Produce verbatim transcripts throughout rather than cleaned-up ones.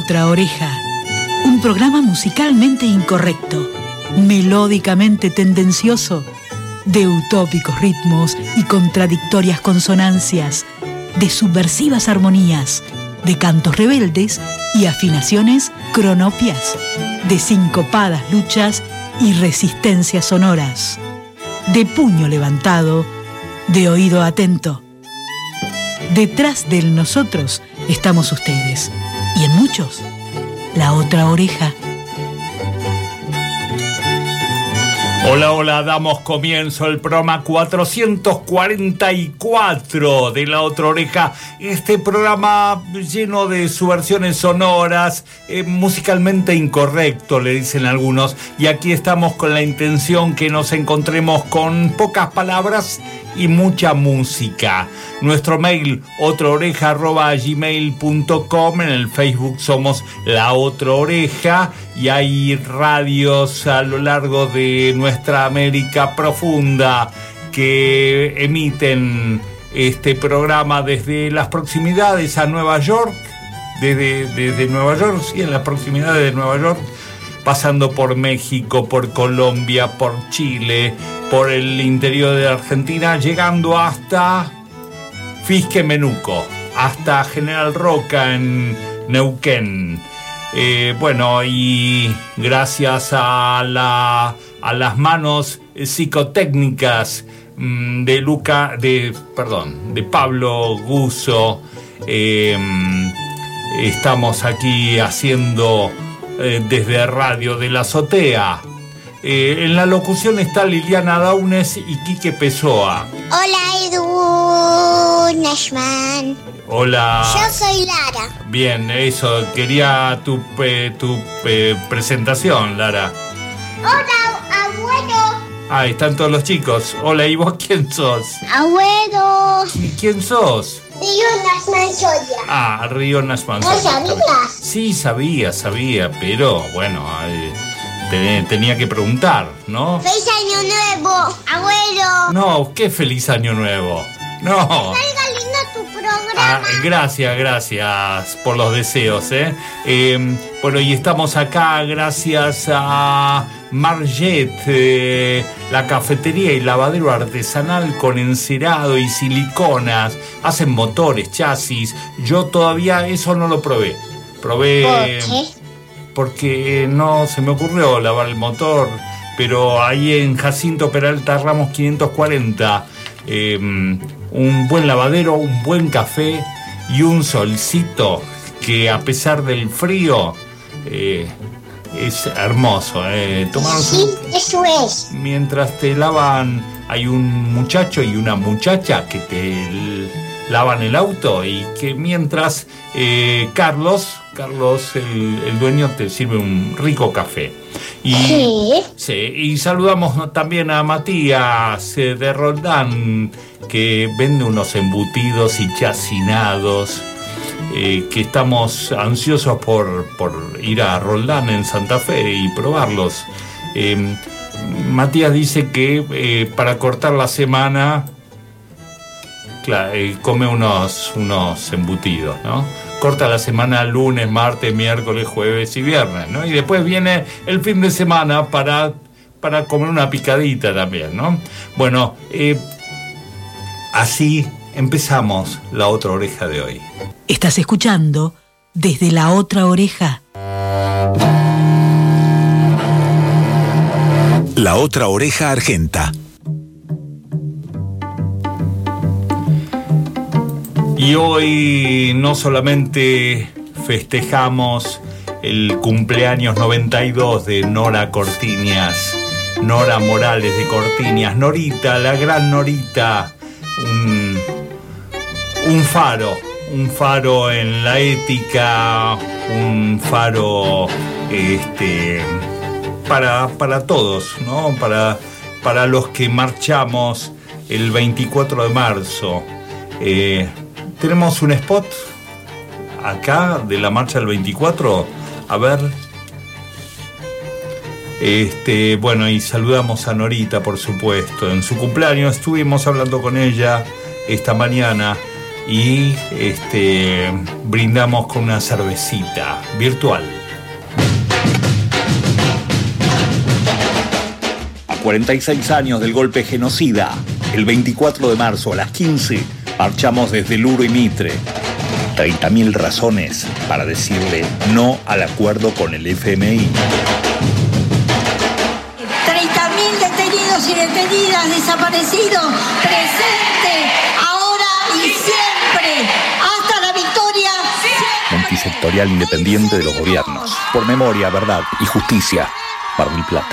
Otra Oreja, un programa musicalmente incorrecto, melódicamente tendencioso, de utópicos ritmos y contradictorias consonancias, de subversivas armonías, de cantos rebeldes y afinaciones cronopias, de sincopadas luchas y resistencias sonoras, de puño levantado, de oído atento. Detrás del nosotros estamos ustedes, y en muchos, la otra oreja. Hola, hola, damos comienzo al programa cuatrocientos cuarenta y cuatro de La Otra Oreja. Este programa lleno de subversiones sonoras, eh, musicalmente incorrecto, le dicen algunos. Y aquí estamos con la intención que nos encontremos con pocas palabras y mucha música. Nuestro mail, otraoreja arroba gmail punto com. En el Facebook somos La Otra Oreja y hay radios a lo largo de nuestra América profunda que emiten este programa desde las proximidades a Nueva York, desde, desde Nueva York, sí, en las proximidades de Nueva York, pasando por México, por Colombia, por Chile, por el interior de Argentina, llegando hasta Fisque-Menuco, hasta General Roca en Neuquén. Eh, bueno, y gracias a, la, a las manos psicotécnicas mmm, de Luca, de, perdón, de Pablo Guzzo, eh, estamos aquí haciendo eh, desde Radio de la Azotea. Eh, en la locución está Liliana Daunes y Quique Pessoa. Hola, Edu Nashman. Hola. Yo soy Lara. Bien, eso, quería tu, eh, tu eh, presentación, Lara. Hola, abuelo. Ah, están todos los chicos. Hola, ¿y vos quién sos? Abuelo. ¿Y quién sos? Río Nashman Soya. Ah, Río Nashman ¿No sabías? Sí, sabía, sabía, pero bueno, eh, te, tenía que preguntar, ¿no? ¡Feliz Año Nuevo, abuelo! No, qué feliz Año Nuevo. No. Salga lindo tu programa. Ah, gracias, gracias por los deseos, ¿eh? eh bueno, y estamos acá gracias a Marget, eh, la cafetería y lavadero artesanal con encerado y siliconas. Hacen motores, chasis. Yo todavía eso no lo probé. Probé... ¿Por qué? Porque no se me ocurrió lavar el motor, pero ahí en Jacinto Peralta Ramos quinientos cuarenta... Eh, un buen lavadero, un buen café y un solcito que a pesar del frío eh, es hermoso. Eh. Tomar Sí, eso es. Mientras te lavan, hay un muchacho y una muchacha que te lavan el auto y que mientras eh, Carlos, Carlos el, el dueño te sirve un rico café. Y, ¿Sí? Sí, y saludamos también a Matías eh, de Roldán, que vende unos embutidos y chacinados, eh, que estamos ansiosos por, por ir a Roldán en Santa Fe y probarlos. Eh, Matías dice que eh, para cortar la semana, claro, eh, come unos, unos embutidos, ¿no? Corta la semana lunes, martes, miércoles, jueves y viernes, ¿no? Y después viene el fin de semana para, para comer una picadita también, ¿no? Bueno, eh, así empezamos La Otra Oreja de hoy. Estás escuchando desde La Otra Oreja. La Otra Oreja Argenta. Y hoy no solamente festejamos el cumpleaños noventa y dos de Nora Cortiñas, Nora Morales de Cortiñas, Norita, la gran Norita, un, un faro, un faro en la ética, un faro este, para, para todos, ¿no? Para, para los que marchamos el veinticuatro de marzo. Eh, Tenemos un spot acá de la marcha del veinticuatro. A ver. Este, bueno, y saludamos a Norita, por supuesto. En su cumpleaños estuvimos hablando con ella esta mañana. y este, brindamos con una cervecita virtual. A cuarenta y seis años del golpe genocida, el veinticuatro de marzo a las quince, marchamos desde Luro y Mitre. treinta mil razones para decirle no al acuerdo con el F M I. treinta mil detenidos y detenidas, desaparecidos, presente, ahora y siempre, hasta la victoria. Multisectorial independiente de los gobiernos. Por memoria, verdad y justicia. Mar del Plata.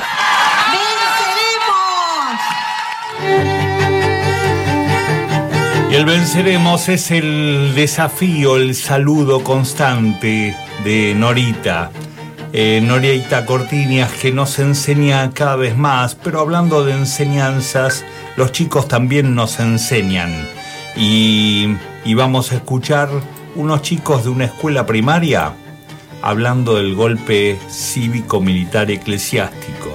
Y el venceremos es el desafío, el saludo constante de Norita. Eh, Norita Cortiñas, que nos enseña cada vez más, pero hablando de enseñanzas, los chicos también nos enseñan. Y, y vamos a escuchar unos chicos de una escuela primaria hablando del golpe cívico-militar eclesiástico.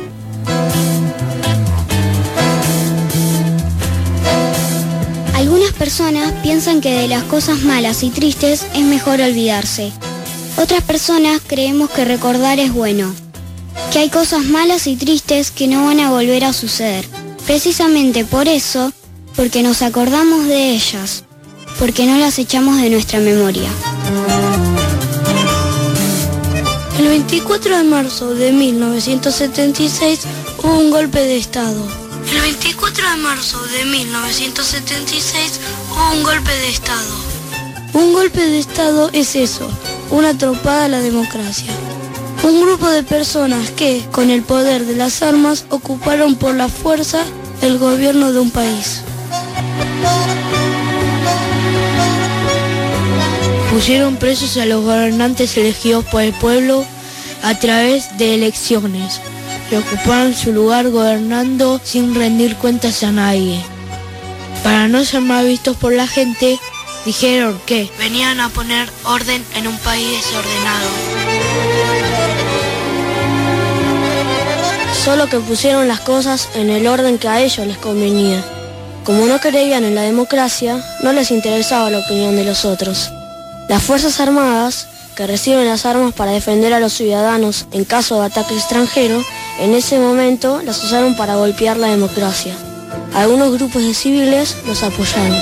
Algunas personas piensan que de las cosas malas y tristes es mejor olvidarse. Otras personas creemos que recordar es bueno, que hay cosas malas y tristes que no van a volver a suceder. Precisamente por eso, porque nos acordamos de ellas, porque no las echamos de nuestra memoria. El veinticuatro de marzo de mil novecientos setenta y seis hubo un golpe de Estado. El veinticuatro de marzo de mil novecientos setenta y seis hubo un golpe de Estado. Un golpe de Estado es eso, una trompada a la democracia. Un grupo de personas que, con el poder de las armas, ocuparon por la fuerza el gobierno de un país. Pusieron presos a los gobernantes elegidos por el pueblo a través de elecciones. Y ocuparon su lugar gobernando sin rendir cuentas a nadie. Para no ser mal vistos por la gente, dijeron que venían a poner orden en un país desordenado. Solo que pusieron las cosas en el orden que a ellos les convenía. Como no creían en la democracia, no les interesaba la opinión de los otros. Las Fuerzas Armadas, que reciben las armas para defender a los ciudadanos en caso de ataque extranjero, en ese momento las usaron para golpear la democracia. Algunos grupos de civiles los apoyaron.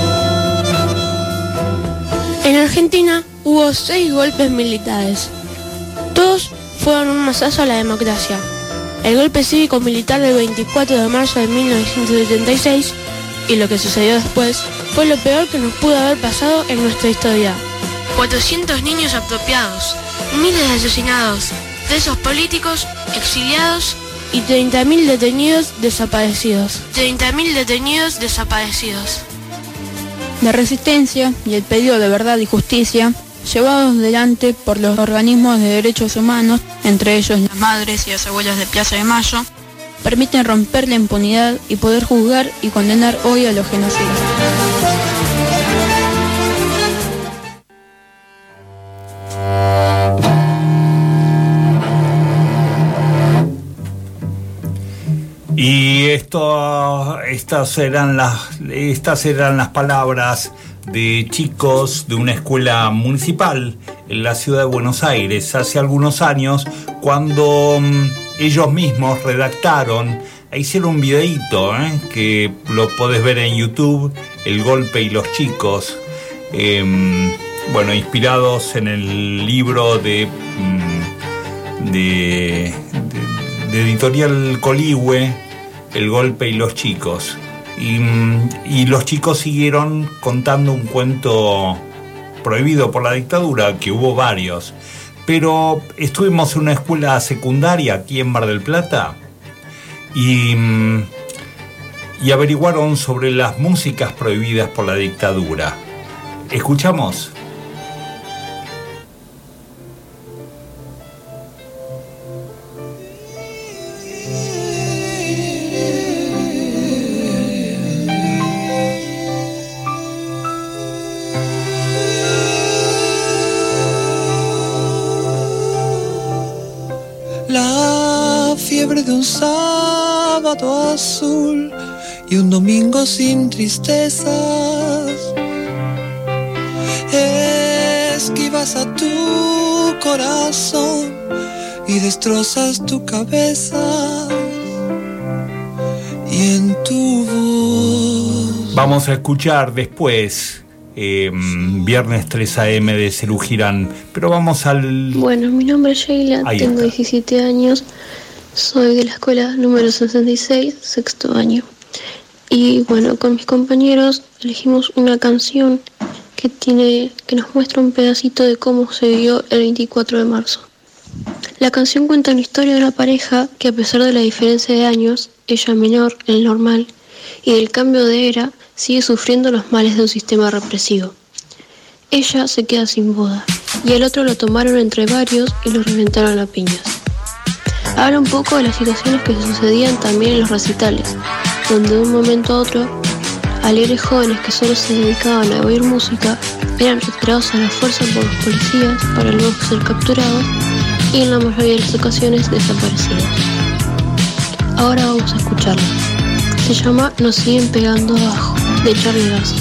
En Argentina hubo seis golpes militares. Todos fueron un masazo a la democracia. El golpe cívico-militar del veinticuatro de marzo de mil novecientos setenta y seis y lo que sucedió después fue lo peor que nos pudo haber pasado en nuestra historia. cuatrocientos niños apropiados, miles de asesinados, presos políticos, exiliados y treinta mil detenidos desaparecidos. treinta mil detenidos desaparecidos. La resistencia y el pedido de verdad y justicia, llevados adelante por los organismos de derechos humanos, entre ellos las madres y las abuelas de Plaza de Mayo, permiten romper la impunidad y poder juzgar y condenar hoy a los genocidas. Y esto, estas eran las, estas eran las palabras de chicos de una escuela municipal en la ciudad de Buenos Aires hace algunos años, cuando um, ellos mismos redactaron, e hicieron un videíto, ¿eh? que lo podés ver en YouTube, El golpe y los chicos, eh, bueno, inspirados en el libro de, de, de, de Editorial Coligüe, El golpe y los chicos. Y, y los chicos siguieron contando un cuento prohibido por la dictadura, que hubo varios. Pero estuvimos en una escuela secundaria aquí en Mar del Plata y, y averiguaron sobre las músicas prohibidas por la dictadura. ¿Escuchamos? La fiebre de un sábado azul y un domingo sin tristezas. esquivas a tu corazón y destrozas tu cabeza y en tu voz. Vamos a escuchar después eh, Viernes tres a eme de Serú Girán, pero vamos al... Bueno, mi nombre es Sheila, Ahí tengo está. diecisiete años, soy de la escuela número sesenta y seis, sexto año. Y bueno, con mis compañeros elegimos una canción que tiene, que nos muestra un pedacito de cómo se vivió el veinticuatro de marzo. La canción cuenta la historia de una pareja que, a pesar de la diferencia de años, ella menor, él normal, y del cambio de era, sigue sufriendo los males de un sistema represivo. Ella se queda sin boda, y el otro lo tomaron entre varios y lo reventaron a piñas. Habla un poco de las situaciones que sucedían también en los recitales, donde de un momento a otro, alegres jóvenes que solo se dedicaban a oír música eran retirados a la fuerza por los policías para luego ser capturados y en la mayoría de las ocasiones desaparecidos. Ahora vamos a escucharla. Se llama Nos siguen pegando abajo, de Charly García.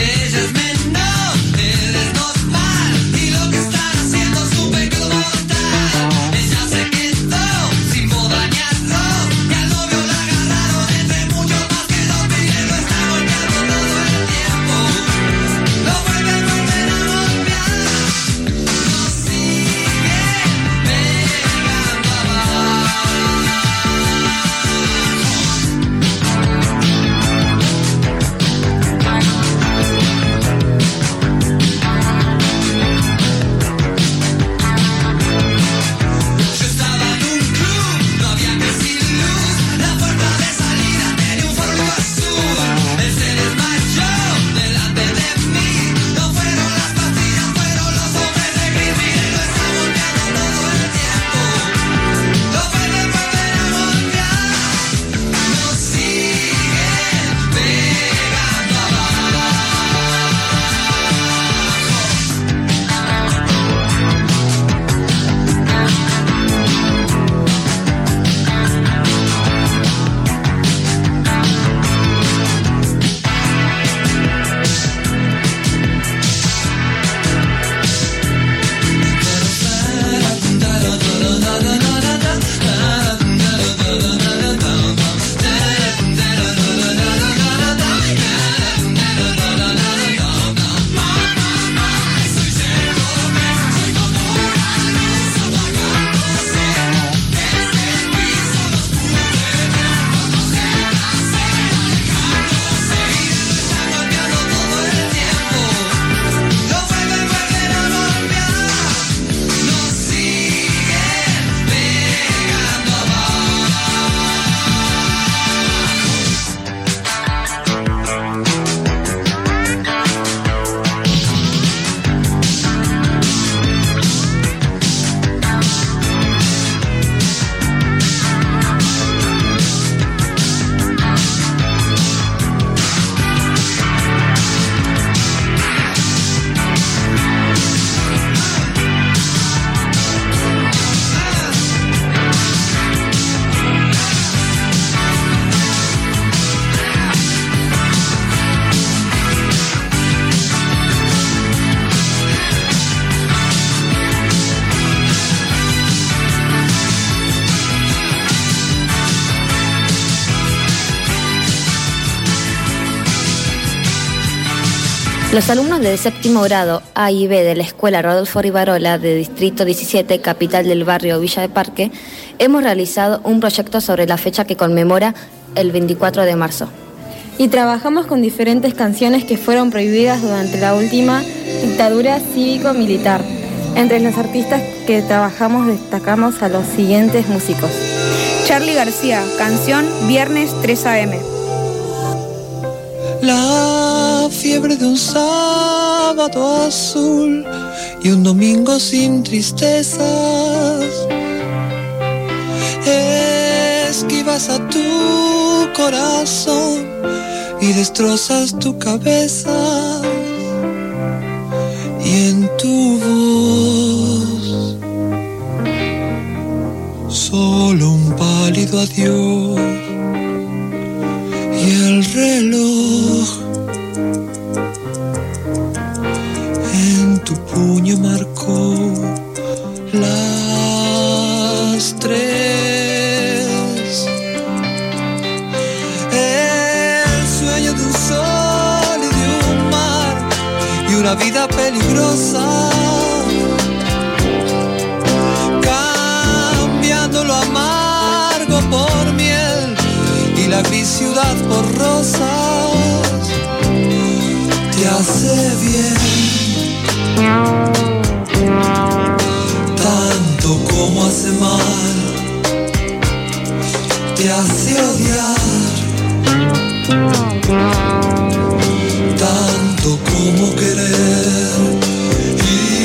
Los alumnos de séptimo grado A y B de la Escuela Rodolfo Rivarola de Distrito diecisiete, capital del barrio Villa de Parque, hemos realizado un proyecto sobre la fecha que conmemora el veinticuatro de marzo. Y trabajamos con diferentes canciones que fueron prohibidas durante la última dictadura cívico-militar. Entre los artistas que trabajamos destacamos a los siguientes músicos. Charly García, canción Viernes tres a eme. La fiebre de un sábado azul y un domingo sin tristezas. Esquivas a tu corazón y destrozas tu cabeza y en tu voz solo un pálido adiós y el reloj en tu puño marcó una vida peligrosa, cambiando lo amargo por miel y la gris ciudad por rosas, te hace bien, tanto como hace mal, te hace odiar, tanto como querer y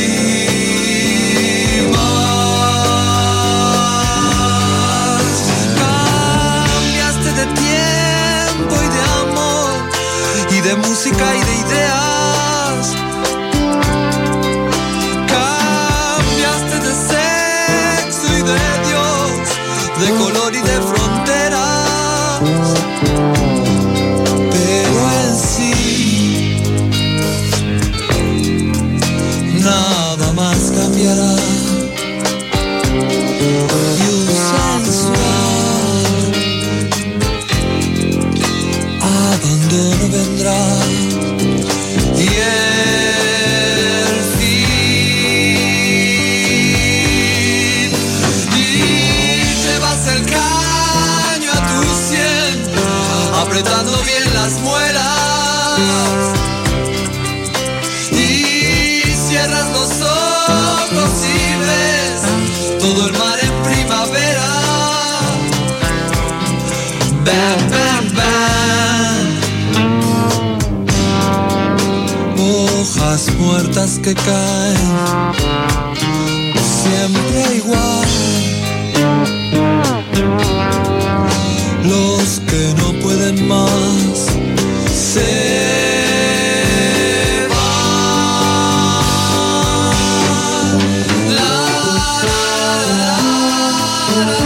más. Cambiaste de tiempo y de amor y de música y de ideas. Cambiaste de sexo y de Dios, de color y de fronteras. Pero en sí nada más cambiará, y un sensual abandono vendrá, y el fin, y llevas el caño a tu sien, apretando bien las muelas, y cierras los ojos y ves todo el mar en primavera. Bam, bam, bam. Hojas muertas que caen, siempre igual. Los que no pueden más se van. La, la, la, la,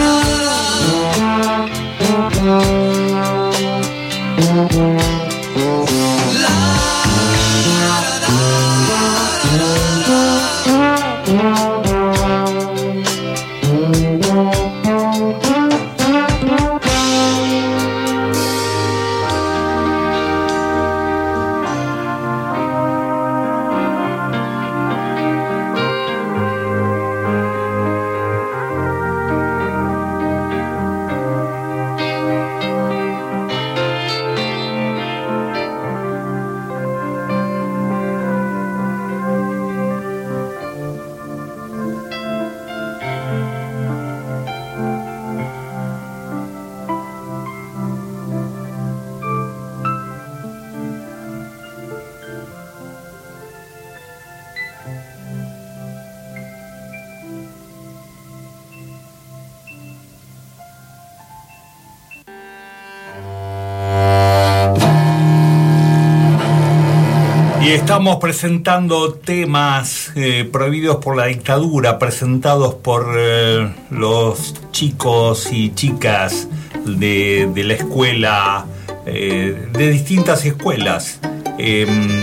Estamos presentando temas eh, prohibidos por la dictadura, presentados por eh, los chicos y chicas de, de la escuela, eh, de distintas escuelas. Eh,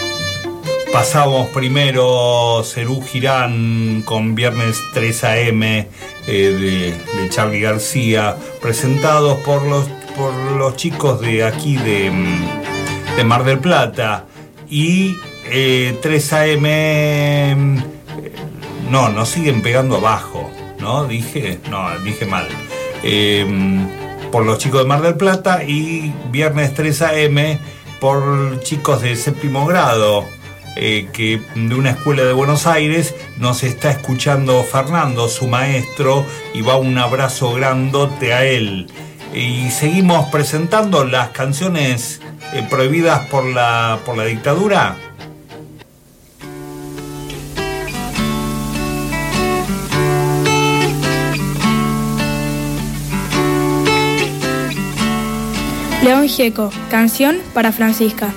pasamos primero Cerú Girán con Viernes tres a eme eh, de, de Charly García, presentados por los, por los chicos de aquí de, de Mar del Plata. Y eh, tres a eme, eh, no, nos siguen pegando abajo, ¿no? Dije, no, dije mal. Eh, por los chicos de Mar del Plata, y Viernes tres a eme por chicos de séptimo grado, eh, que de una escuela de Buenos Aires nos está escuchando Fernando, su maestro, y va un abrazo grandote a él. Y seguimos presentando las canciones eh, prohibidas por la, por la dictadura. León Gieco, canción para Francisca.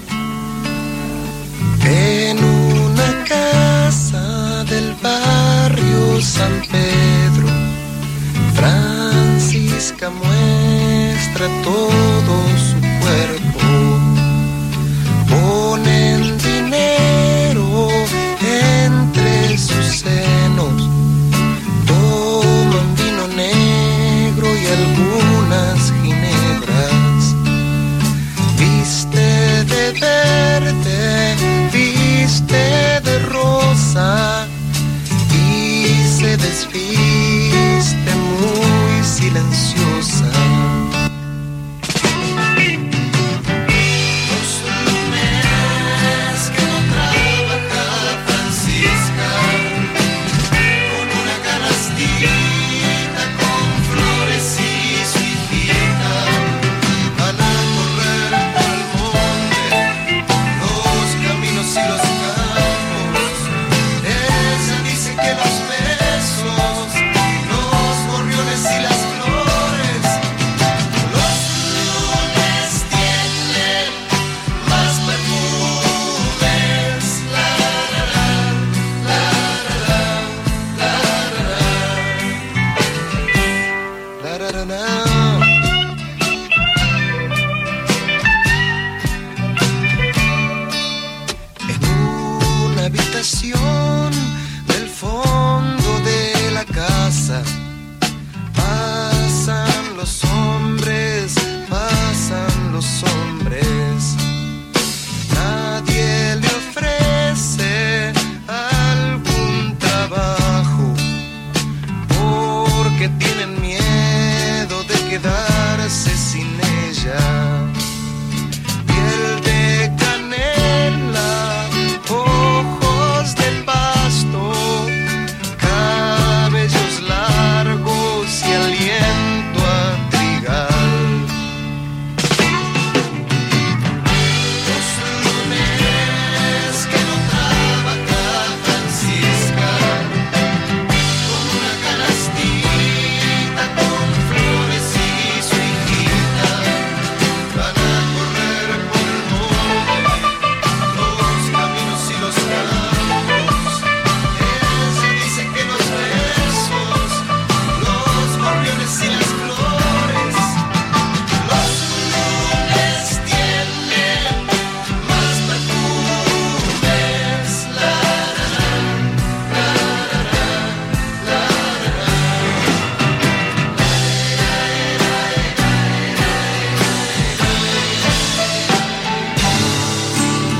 En una casa del barrio San Pedro, Francisca muestra todo su cuerpo. Ponen dinero entre sus senos, toman vino negro y algunas ginebras. Viste de verde, viste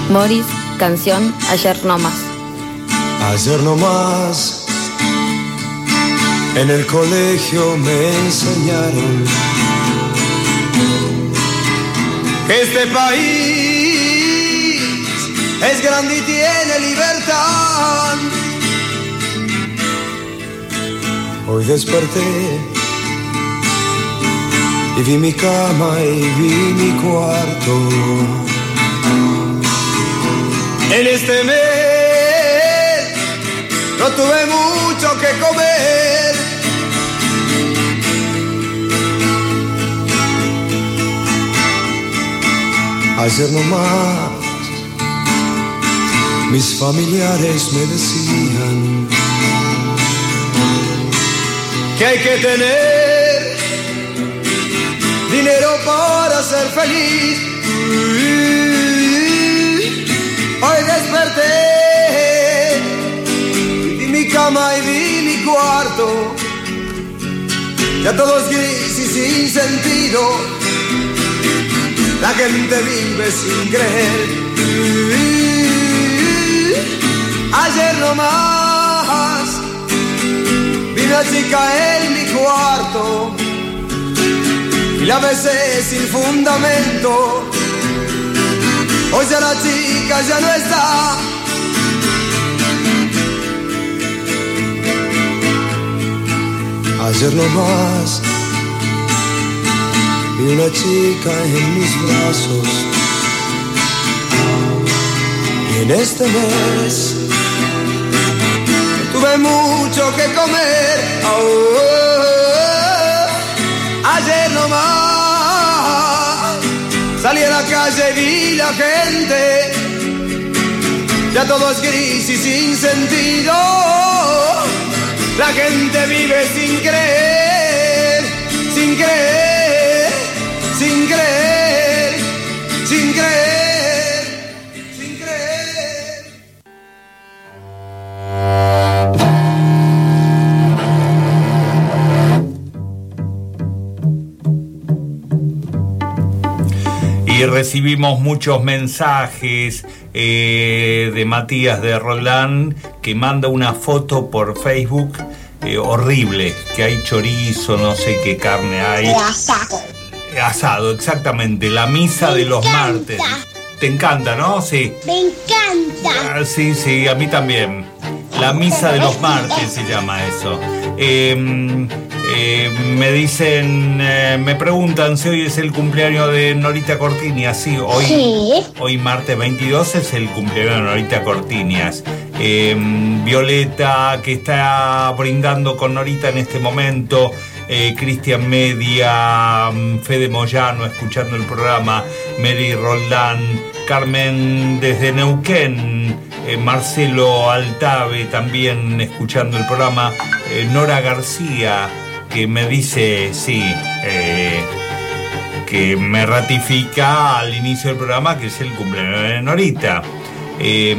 Morris, canción Ayer no más. Ayer no más, en el colegio me enseñaron que este país es grande y tiene libertad. Hoy desperté y vi mi cama y vi mi cuarto. En este mes no tuve mucho que comer. Ayer nomás mis familiares me decían que hay que tener dinero para ser feliz. Hoy desperté y vi mi cama y vi mi cuarto, ya todo es gris y sin sentido. La gente vive sin creer. Ayer nomás vi una chica en mi cuarto y la besé sin fundamento. Hoy ya la chica ya no está. Ayer nomás vi una chica en mis brazos y en este mes tuve mucho que comer. Oh, oh, oh. Ayer nomás salí a la calle y vi la gente, ya todo es gris y sin sentido. La gente vive sin creer, sin creer, sin creer, sin creer, sin creer. Y recibimos muchos mensajes eh, de Matías de Roldán, que manda una foto por Facebook eh, horrible, que hay chorizo, no sé qué carne hay. Asado. Asado, exactamente, la misa Me de los encanta. martes. Te encanta, ¿no? Sí. Me encanta. Ah, sí, sí, a mí también. La misa de los martes se llama eso. Eh, eh, me dicen, eh, me preguntan si hoy es el cumpleaños de Norita Cortiñas. Sí, hoy, Sí. hoy martes veintidós es el cumpleaños de Norita Cortiñas. Eh, Violeta, que está brindando con Norita en este momento. Eh, Cristian Media, Fede Moyano escuchando el programa, Mary Roldán, Carmen desde Neuquén, eh, Marcelo Altave también escuchando el programa, eh, Nora García, que me dice, sí, eh, que me ratifica al inicio del programa que es el cumpleaños de Norita. Eh,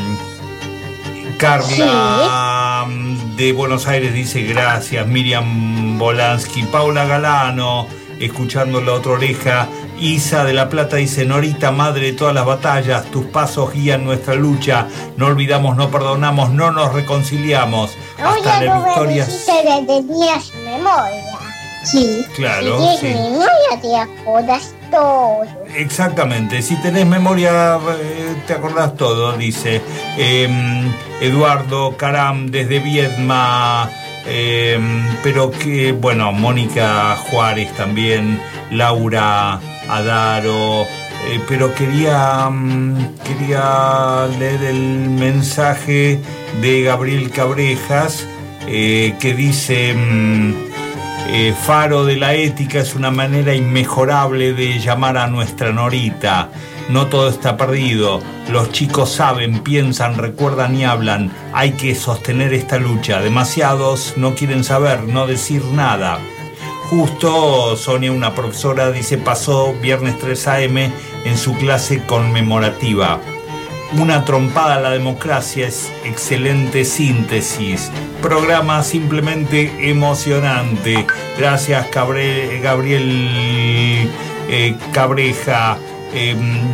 Carla de Buenos Aires dice gracias. Miriam Bolansky, Paula Galano escuchando La Otra Oreja. Isa de La Plata dice: Norita, madre de todas las batallas, tus pasos guían nuestra lucha, no olvidamos, no perdonamos, no nos reconciliamos. Hasta Oye, las no me victorias. dijiste que tenías memoria. Sí. Claro, Si tienes sí. memoria, te acuerdas todo. Exactamente, si tenés memoria eh, te acordás todo, dice eh, Eduardo Caram desde Viedma, eh, pero que, bueno, Mónica Juárez también, Laura Adaro, eh, pero quería, mm, quería leer el mensaje de Gabriel Cabrejas, eh, que dice... Mm, Eh, Faro de la ética es una manera inmejorable de llamar a nuestra Norita. No todo está perdido. Los chicos saben, piensan, recuerdan y hablan. Hay que sostener esta lucha. Demasiados no quieren saber, no decir nada. Justo Sonia, una profesora, dice, pasó viernes tres a eme en su clase conmemorativa. Una trompada a la democracia es excelente síntesis. Programa simplemente emocionante. Gracias, Cabre, Gabriel eh, Cabreja. Eh,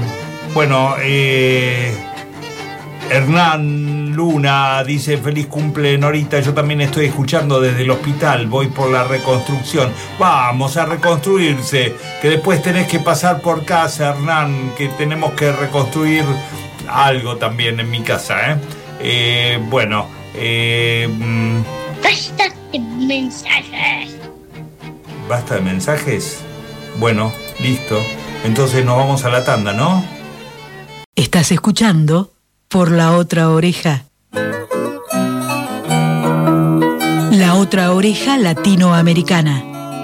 Bueno, eh, Hernán Luna dice feliz cumple Norita, yo también estoy escuchando desde el hospital, voy por la reconstrucción. Vamos a reconstruirse, que después tenés que pasar por casa, Hernán, que tenemos que reconstruir algo también en mi casa, ¿eh? eh bueno, eh... Basta de mensajes. ¿Basta de mensajes? Bueno, listo. Entonces nos vamos a la tanda, ¿no? Estás escuchando Por la Otra Oreja. La Otra Oreja Latinoamericana.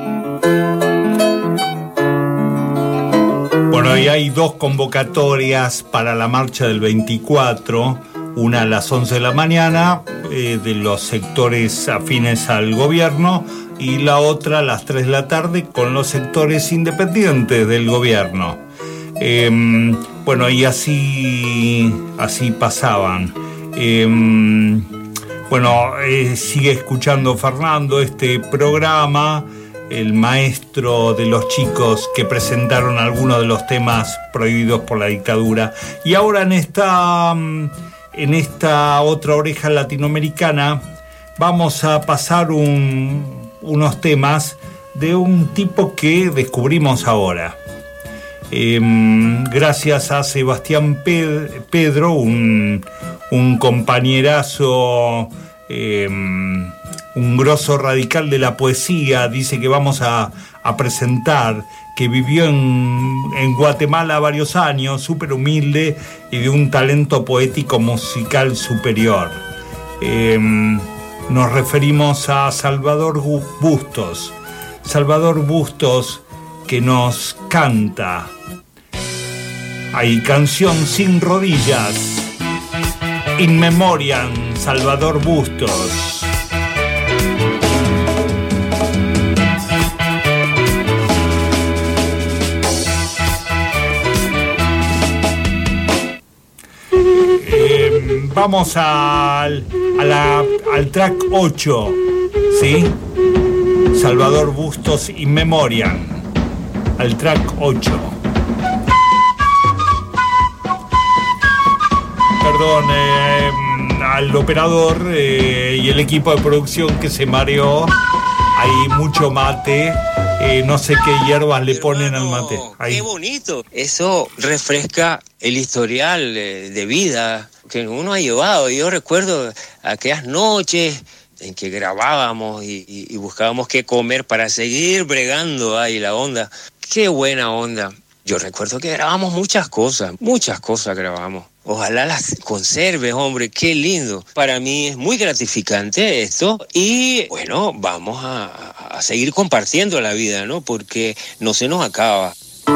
Bueno, y hay dos convocatorias para la marcha del veinticuatro. Una a las once de la mañana, eh, de los sectores afines al gobierno, y la otra a las tres de la tarde con los sectores independientes del gobierno. Eh, bueno, y así, así pasaban. Eh, bueno, eh, sigue escuchando Fernando este programa, el maestro de los chicos que presentaron algunos de los temas prohibidos por la dictadura. Y ahora en esta, en esta otra oreja latinoamericana vamos a pasar un, unos temas de un tipo que descubrimos ahora. Eh, gracias a Sebastián Ped- Pedro, un, un compañerazo, eh, un grosso radical de la poesía, dice que vamos a, a presentar, que vivió en, en Guatemala varios años, súper humilde y de un talento poético musical superior. Eh, nos referimos a Salvador Bustos. Salvador Bustos, que nos canta. Hay canción sin rodillas. In Memoriam, Salvador Bustos. Eh, vamos al, a la, al track ocho, ¿sí? Salvador Bustos, In Memoriam, al track ocho. Perdón, eh, al operador eh, y el equipo de producción que se mareó. Hay mucho mate, eh, no sé qué hierbas le ponen al mate. Ahí. Qué bonito. Eso refresca el historial de vida que uno ha llevado. Yo recuerdo aquellas noches en que grabábamos y, y, y buscábamos qué comer para seguir bregando ahí la onda. Qué buena onda. Yo recuerdo que grabamos muchas cosas, muchas cosas grabamos. Ojalá las conserves, hombre, qué lindo. Para mí es muy gratificante esto y, bueno, vamos a, a seguir compartiendo la vida, ¿no? Porque no se nos acaba.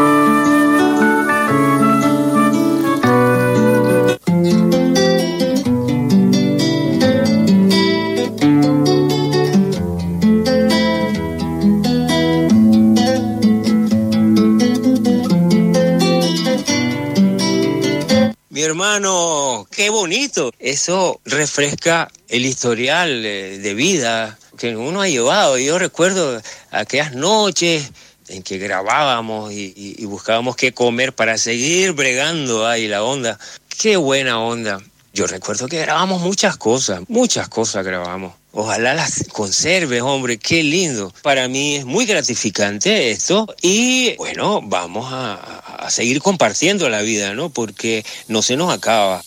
Mi hermano, qué bonito. Eso refresca el historial de vida que uno ha llevado. Yo recuerdo aquellas noches en que grabábamos y, y, y buscábamos qué comer para seguir bregando ahí la onda. Qué buena onda. Yo recuerdo que grabamos muchas cosas, muchas cosas grabamos. Ojalá las conserves, hombre, qué lindo. Para mí es muy gratificante esto y, bueno, vamos a, a seguir compartiendo la vida, ¿no? Porque no se nos acaba.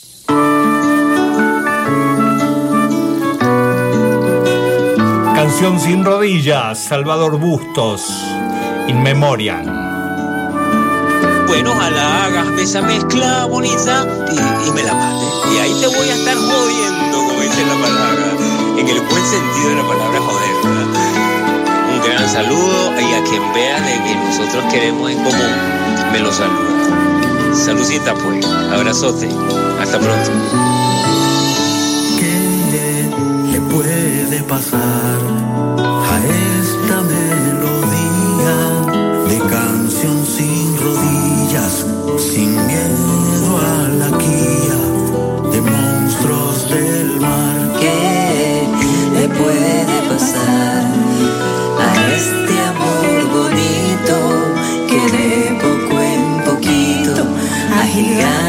Canción sin rodillas, Salvador Bustos, In Memoriam. Bueno, ojalá hagas esa mezcla bonita y, y me la mandes. Y ahí te voy a estar jodiendo, como dice la palabra, en el buen sentido de la palabra joder, ¿verdad? Un gran saludo y a quien vea de que nosotros queremos en común, me lo saluda. Saludcita pues, abrazote, hasta pronto. ¿Qué le puede pasar a esta melodía de canción sin rodillas, sin miedo a la guía de monstruos del mar? ¿Qué le puede pasar a este amor bonito que de poco en poquito agiganta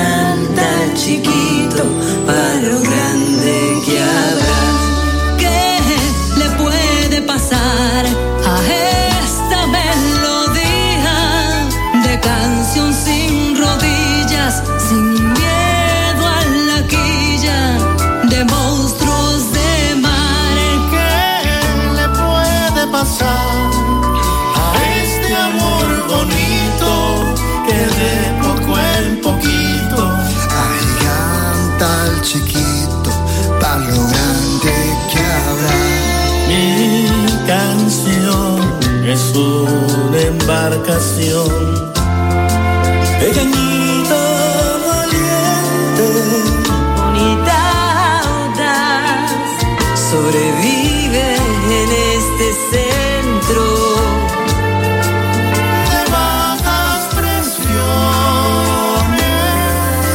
pasar a este amor bonito que de poco en poquito agiganta al chiquito para lo grande que habrá. Mi canción es una embarcación pequeñita, valiente, bonita, audaz, sobrevive en este centro de bajas presiones.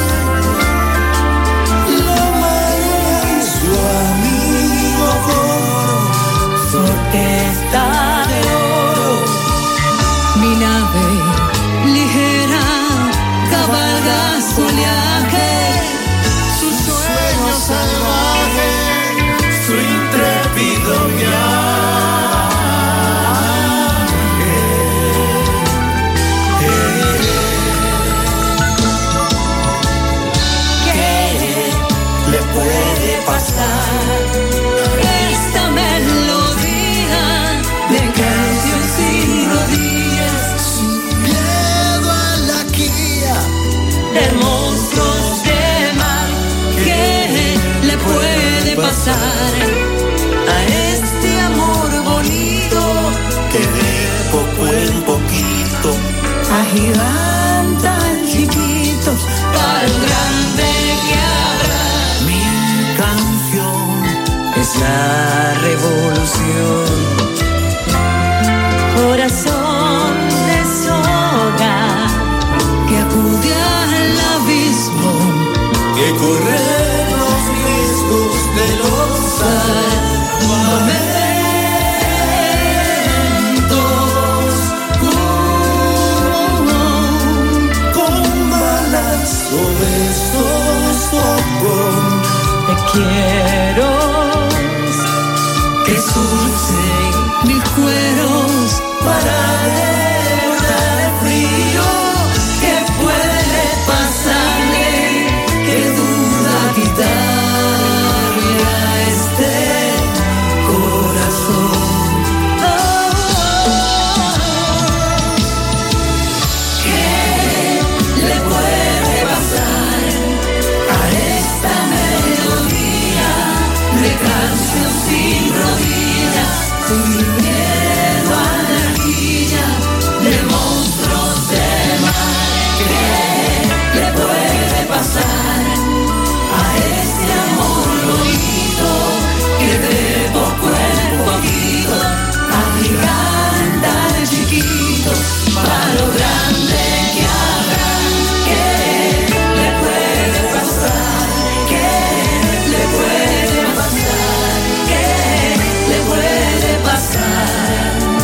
La marea y su amigo coro, su orquesta de oro. mi nave ligera cabalga su oleaje, Su sueño salvaje, su intrépido viaje. ¿qué le puede pasar esta melodía de canción sin rodillas, Miedo a la guía de monstruos de mar? ¿Qué le puede pasar a este amor bonito Que de poco en poquito agigantan chiquitos para lo grande que habrá? mi canción Es la revolución, corazón de soga que acude al abismo, que corre los riesgos de los salvamentos, con balas o besos o con te quiero que surcen mis cueros para derrotar el frío. ¿Qué puede pasarle? ¿Qué duda quitarle a este corazón? ¿Qué le puede pasar a esta melodía de canción sin rodillas, sin miedo a la guilla de monstruos de mar? ¿Qué le puede pasar a este amor bonito que de poco en poquito agiganta al chiquito para lo grande que habrá? ¿Qué le puede pasar? ¿Qué le puede pasar? ¿Qué le puede pasar?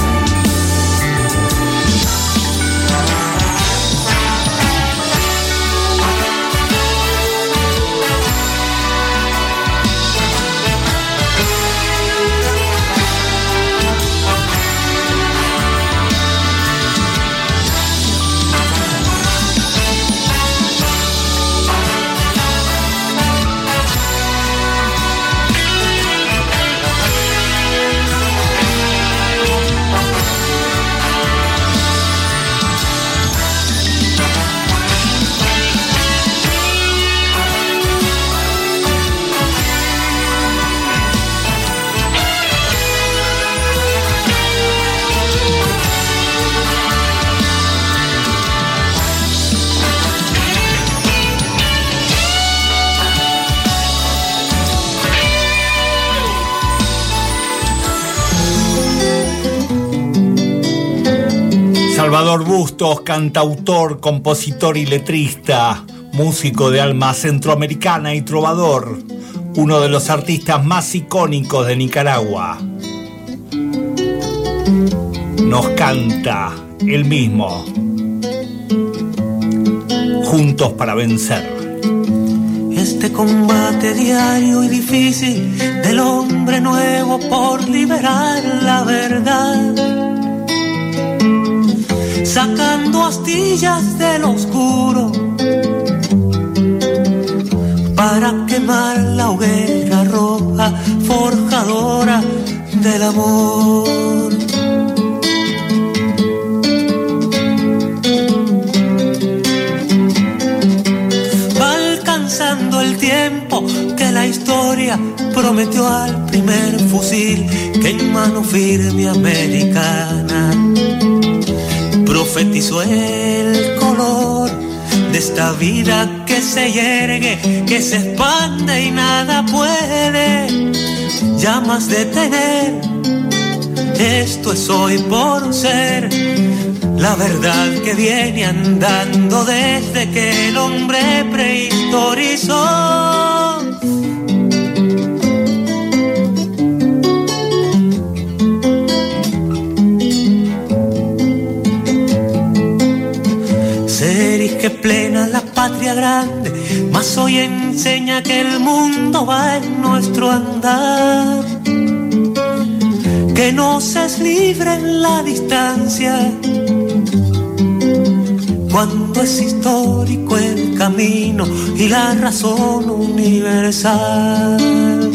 Salvador Bustos, cantautor, compositor y letrista, músico de alma centroamericana y trovador, uno de los artistas más icónicos de Nicaragua. Nos canta él mismo, Juntos para vencer. este combate diario y difícil del hombre nuevo por liberar la verdad, sacando astillas del oscuro para quemar la hoguera roja forjadora del amor. patria prometió al primer fusil que en mano firme americana profetizó el color de esta vida que se yergue, que se expande y nada puede ya más detener. Esto es hoy por ser la verdad que viene andando desde que el hombre prehistorizó. Se erige plena la patria grande, mas hoy enseña que el mundo va en nuestro andar, que nos es libre en la distancia, cuando es histórico el camino y la razón universal.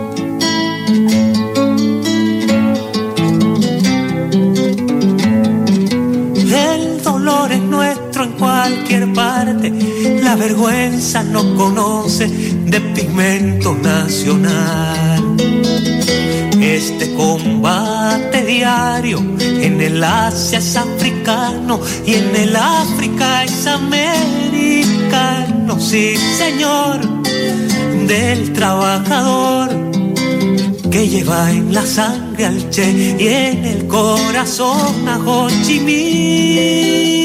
El dolor es nuestro en cualquier parte, la vergüenza no conoce de pigmento nacional. Este combate diario en el Asia es africano y en el África es americano, sí señor, del trabajador que lleva en la sangre al Che y en el corazón a Ho Chi Minh.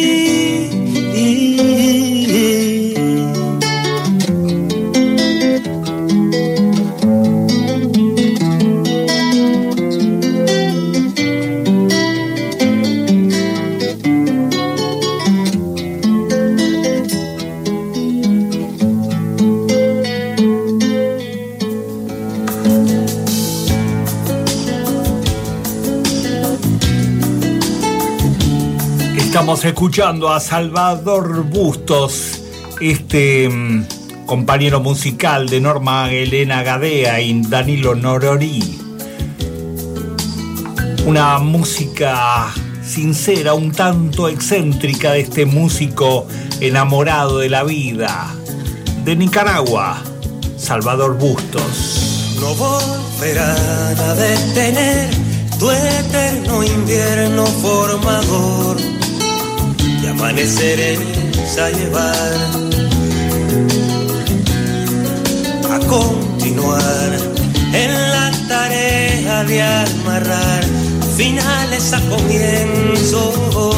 Estamos escuchando a Salvador Bustos, este mm, compañero musical de Norma Elena Gadea y Danilo Norori. Una música sincera, un tanto excéntrica de este músico enamorado de la vida. De Nicaragua, Salvador Bustos. No volverán a detener tu eterno invierno formador, y amaneceres a llevar, a continuar en la tarea de amarrar finales a comienzos.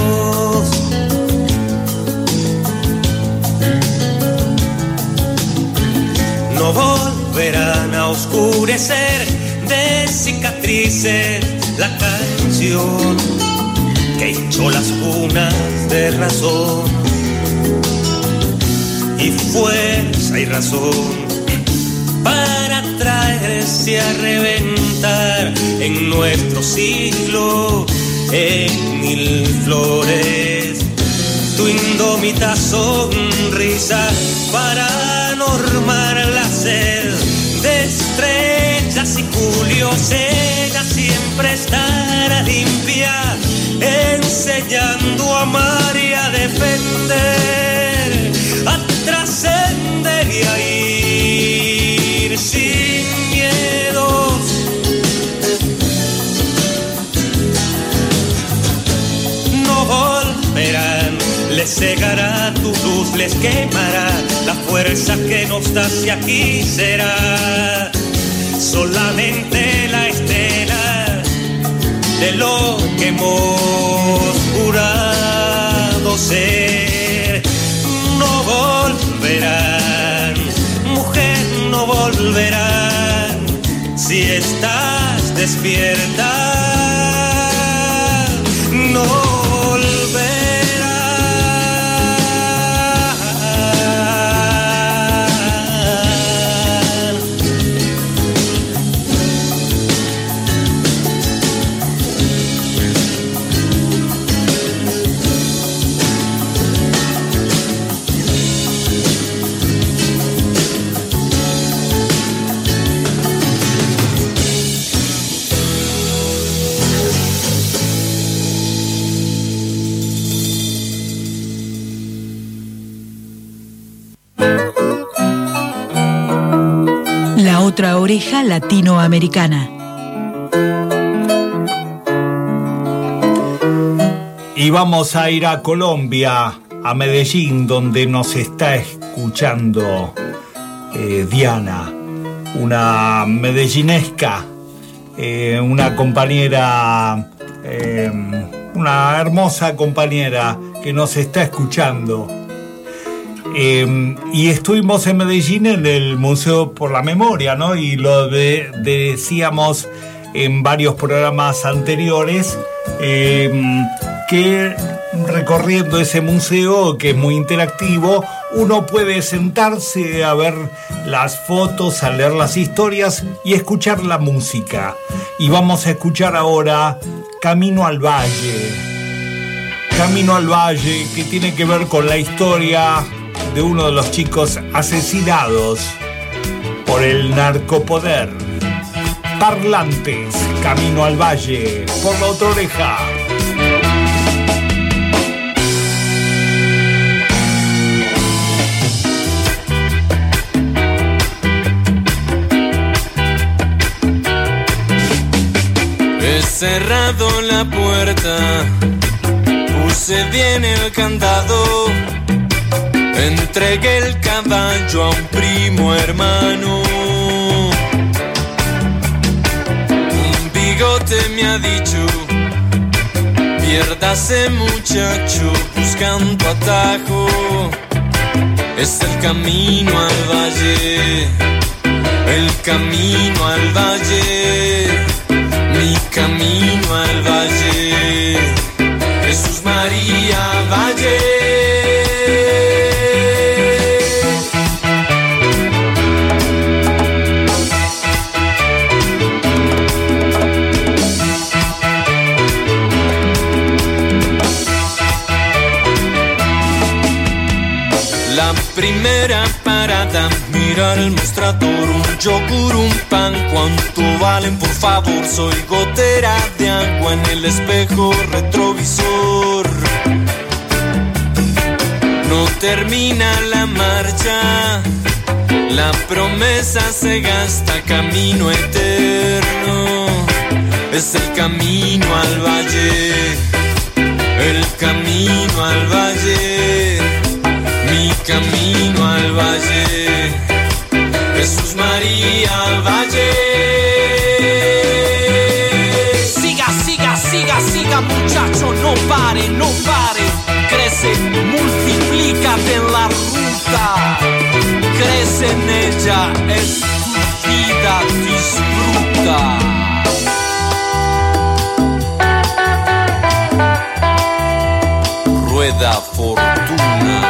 No volverán a oscurecer de cicatrices la canción que hinchó las cunas de razón y fuerza y razón para traerse a reventar en nuestro siglo en mil flores. Tu indómita sonrisa para normar la sed de estrellas y julios, ella siempre estará limpia, enseñando a amar y a defender, a trascender y a ir sin miedos. No volverán, les cegará tu luz, les quemará la fuerza que nos das y aquí será solamente la estela de lo que hemos jurado ser. No volverán, mujer, no volverán, si estás despierta, no volverán. otra oreja latinoamericana. Y vamos a ir a Colombia, a Medellín, donde nos está escuchando eh, Diana, una medellinesca, eh, una compañera, eh, una hermosa compañera que nos está escuchando. Eh, y estuvimos en Medellín en el Museo por la Memoria, ¿no? Y lo de, decíamos en varios programas anteriores, eh, que recorriendo ese museo, que es muy interactivo, uno puede sentarse a ver las fotos, a leer las historias y escuchar la música. Y vamos a escuchar ahora Camino al Valle. Camino al Valle, que tiene que ver con la historia de uno de los chicos asesinados por el narcopoder. Parlantes, Camino al Valle, por la otra oreja. He cerrado la puerta, puse bien el candado, entregué el caballo a un primo hermano. Un bigote me ha dicho, piérdase muchacho buscando atajo. Es el camino al valle, el camino al valle. Mi camino al valle, Jesús María Valle. La primera parada, mirar el mostrador, un yogur, un pan, ¿cuánto valen? Por favor, soy gotera de agua en el espejo retrovisor. No termina la marcha, la promesa se gasta, camino eterno, es el camino al valle, el camino al valle. Mi camino al valle, Jesús María al valle. Siga, siga, siga, siga muchacho, no pare, no pare. Crece, multiplícate en la ruta. Crece en ella, es tu vida, disfruta. Rueda fortuna.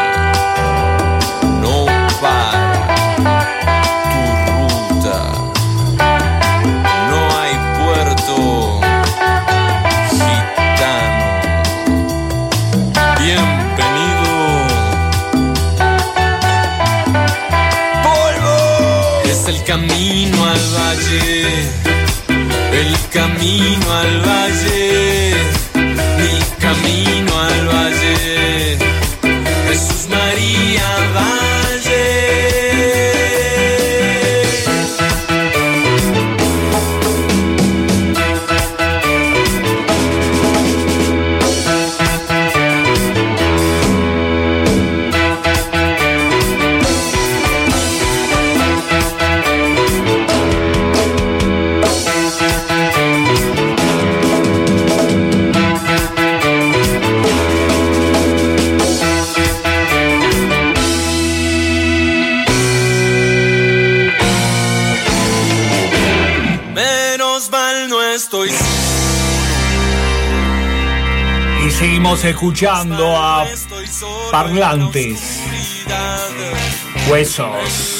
Camino al valle, el camino al valle, mi camino al valle, Jesús María Valle. Y seguimos escuchando a Parlantes, Huesos,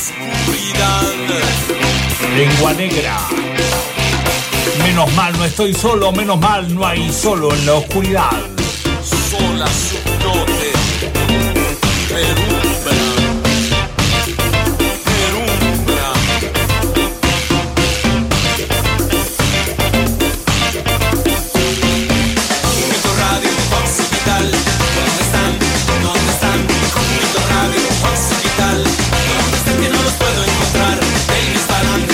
Lengua Negra. Menos mal no estoy solo, menos mal no hay solo en la oscuridad. Sola su noche, perumbra, perumbra. Comunito Radio, Fox Digital, ¿dónde están? ¿Dónde están? Comunito Radio, Fox Digital, ¿dónde están? Que no los puedo encontrar. En Instagram,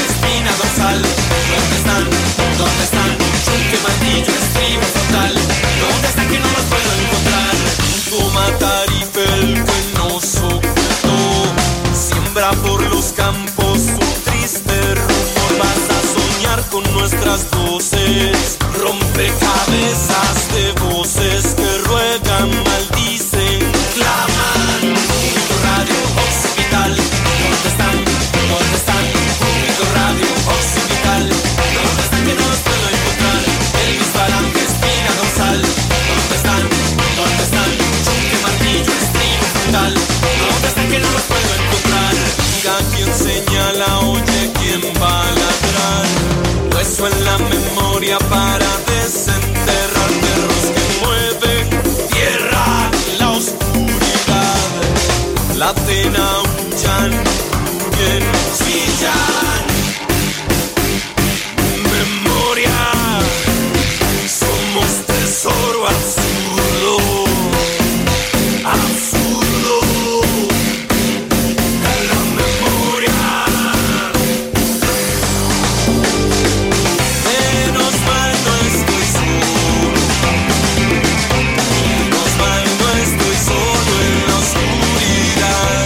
es rompecabezas de voces que ruegan, maldicen, claman. Público Radio Occipital, ¿dónde están? ¿Dónde están? Público Radio Occipital, ¿dónde están que no los puedo encontrar? Elvis Falange, Espina Gonzal, ¿dónde están? ¿Dónde están? Chunque Martillo, Estribo Fundal, ¿dónde están que no los puedo encontrar? Mira quien señala, oye quien va a ladrar. Hueso en la memoria para desenterrar perros que mueven tierra en la oscuridad. Laten, aullan, huyen, chillan. Memoria, somos tesoro absurdo, absurdo. En la memoria. Menos mal no estoy solo, menos mal no estoy solo en la oscuridad.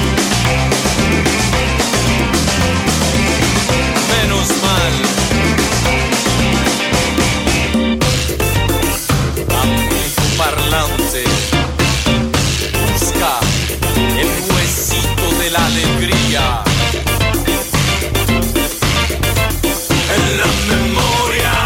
Menos mal. Amigo parlante, busca el huesito de la alegría en la memoria.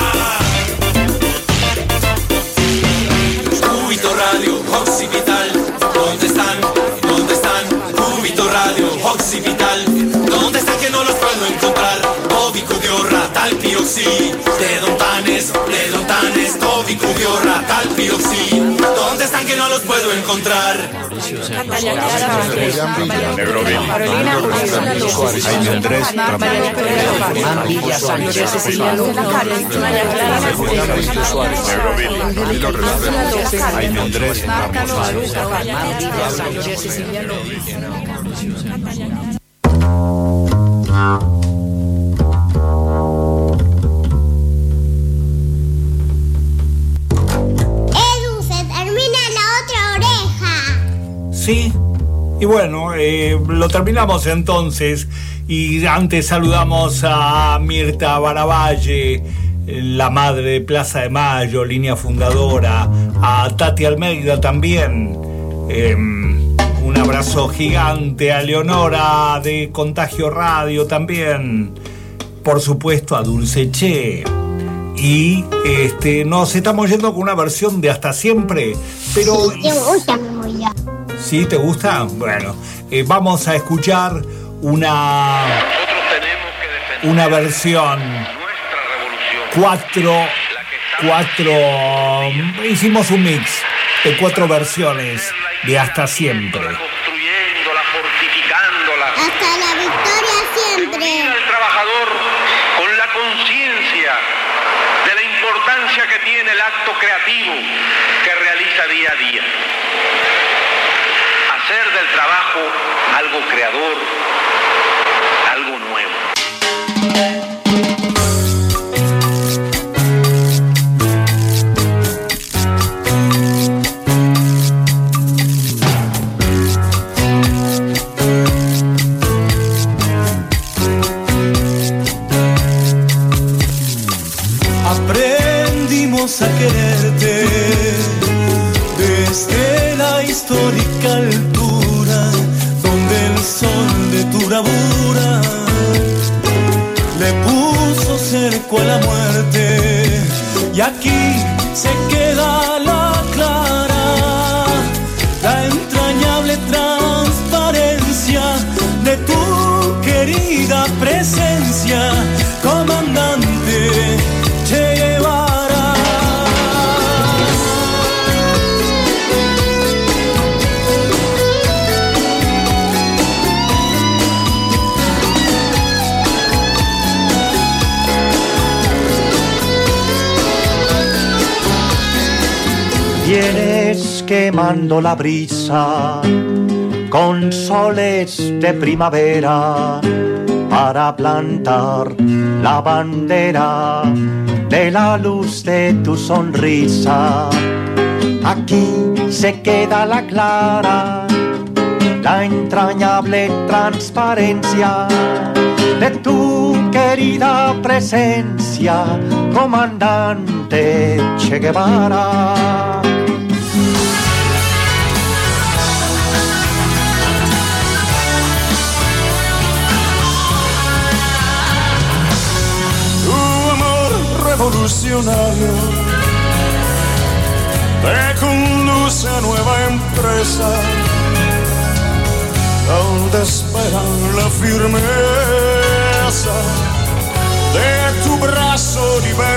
Cúbito Radio Occipital, ¿dónde están? ¿Dónde están? Cúbito Radio Occipital, ¿dónde están que no los puedo encontrar? Tóbico, Diorra, Talpioxi, Ledontanes, Ledontanes, Tóbico, Diorra, Talpioxi, ¿dónde están que no los puedo encontrar? Carolina, Jaime Andrés, Villa Sánchez, Jaime Andrés, Edu, se termina la otra oreja. Sí, y bueno, eh, lo terminamos entonces. Y antes saludamos a Mirta Baravalle, la madre de Plaza de Mayo, línea fundadora, a Tati Almeida también. Eh, un abrazo gigante a Leonora de Contagio Radio también. Por supuesto a Dulce Che. Y este, nos estamos yendo con una versión de Hasta Siempre. Pero Sí, me gusta memoria. ¿sí te gusta? Bueno, eh, vamos a escuchar una una versión cuatro cuatro hicimos un mix de cuatro versiones de Hasta Siempre. Hasta la victoria siempre. El trabajador con la conciencia de la importancia que tiene el acto creativo que realiza día a día. Hacer del trabajo algo creador, algo nuevo. Aprendimos a quererte desde la histórica altura, donde el sol de tu bravura le puso cerco a la muerte. Y aquí se queda la clara, la entrañable transparencia de tu querida presencia, comandante Che Guevara. Vienes quemando la brisa con soles de primavera para plantar la bandera de la luz de tu sonrisa. Aquí se queda la clara, la entrañable transparencia de tu querida presencia, comandante Che Guevara. Tu amor revolucionario te conduce a nueva empresa, donde esperan la firmeza de tu brazo libertador.